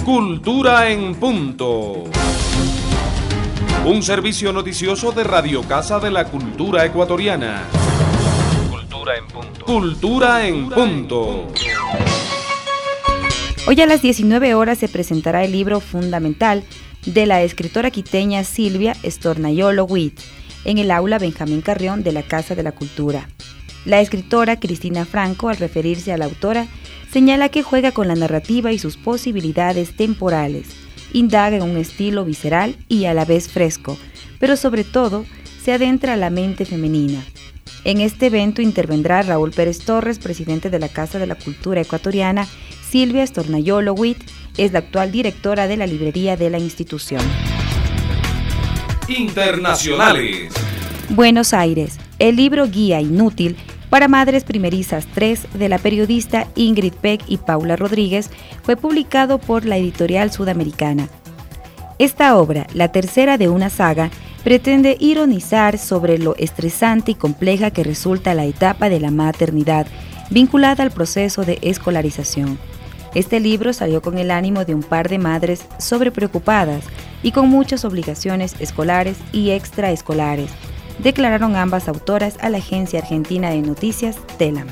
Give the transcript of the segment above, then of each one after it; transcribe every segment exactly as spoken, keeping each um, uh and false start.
Cultura en Punto. Un servicio noticioso de Radio Casa de la Cultura Ecuatoriana. Cultura en Punto. Cultura en Punto. Hoy a las diecinueve horas se presentará el libro Fundamental de la escritora quiteña Silvia Estornayolo Witt en el aula Benjamín Carrión de la Casa de la Cultura. La escritora Cristina Franco, al referirse a la autora, señala que juega con la narrativa y sus posibilidades temporales, indaga en un estilo visceral y a la vez fresco, pero sobre todo se adentra a la mente femenina. En este evento intervendrá Raúl Pérez Torres, presidente de la Casa de la Cultura Ecuatoriana. Silvia Estornayolo Witt es la actual directora de la librería de la institución. Internacionales. Buenos Aires, el libro Guía Inútil para Madres Primerizas tres de la periodista Ingrid Peck y Paula Rodríguez fue publicado por la editorial sudamericana. Esta obra, la tercera de una saga, pretende ironizar sobre lo estresante y compleja que resulta la etapa de la maternidad, vinculada al proceso de escolarización. Este libro salió con el ánimo de un par de madres sobrepreocupadas y con muchas obligaciones escolares y extraescolares, declararon ambas autoras a la agencia argentina de noticias TELAM.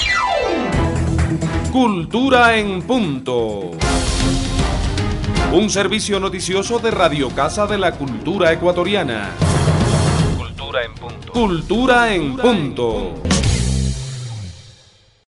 Cultura en Punto. Un servicio noticioso de Radio Casa de la Cultura Ecuatoriana. Cultura en Punto. Cultura en Punto.